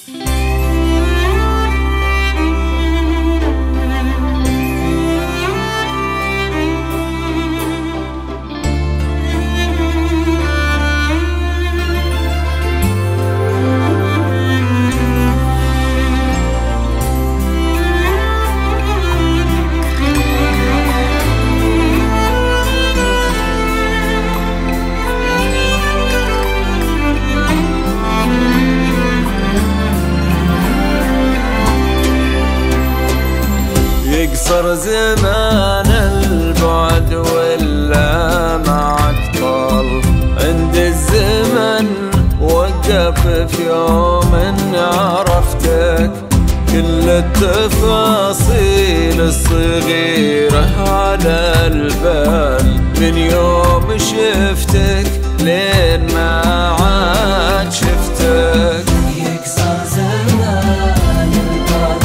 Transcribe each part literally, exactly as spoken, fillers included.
يقصر زمان البعد ولا معك طال، عند الزمن وقف في يوم إن عرفتك، كل التفاصيل الصغيرة على البال، من يوم شفتك لين ما عاد شفتك. يقصر زمان البعد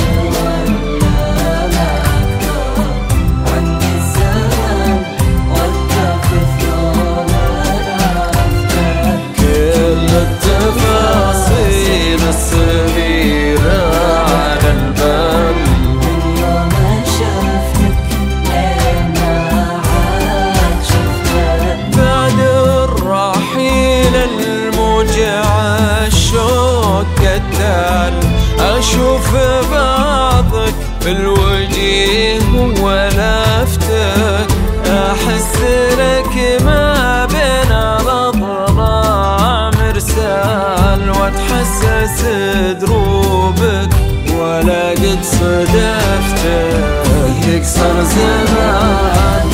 أشوف بعضك بالوجه ولفتك، أحس لك ما بين الأضلاع مرسال، وأتحسس دروبك ولا قد صدفتك. يكسر زمان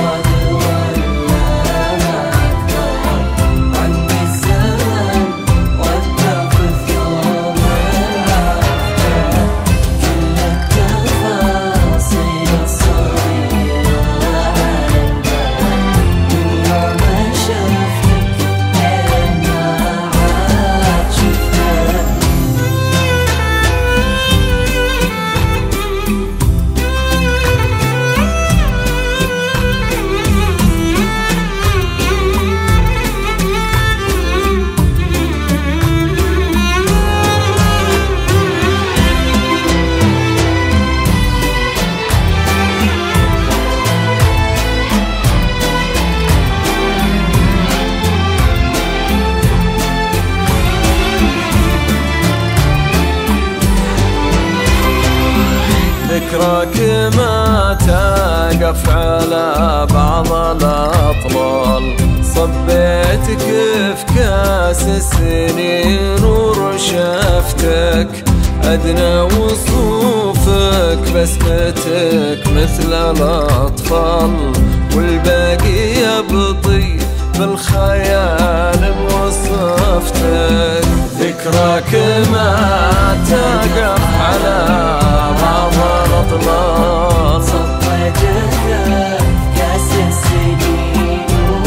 ذكراك ما تقف على بعض الأطلال، صبيتك في كاس السنين ورشفتك، أدنى وصوفك بسمتك مثل الأطفال، والباقي يبطي بالخيال بوصفتك. ذكراك ما تقف على بعض الأطلال، صبيتك كاس السنين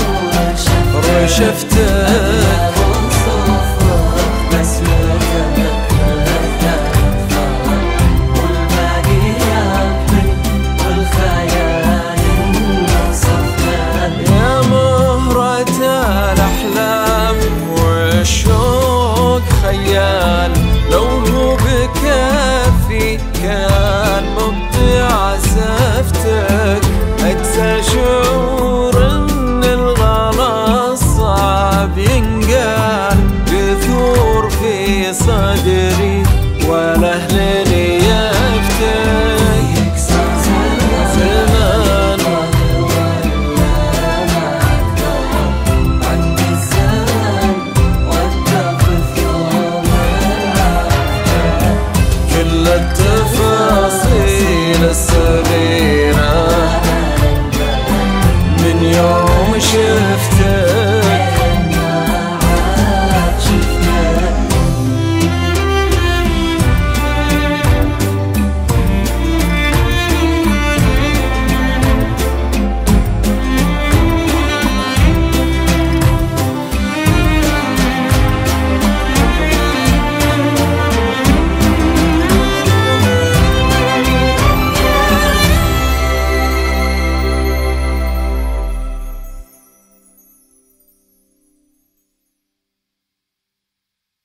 ورشفتك، وصوفك بسمتك مثل الأطفال، والباقي يبطي بالخيال بوصفتك. يا مهرة الأحلام والشوق خيال، لو هو بكافي كان مبدع سفتك، أقسى شعور إن الغلا صعب ينقال، يثور في صدري ولا أهل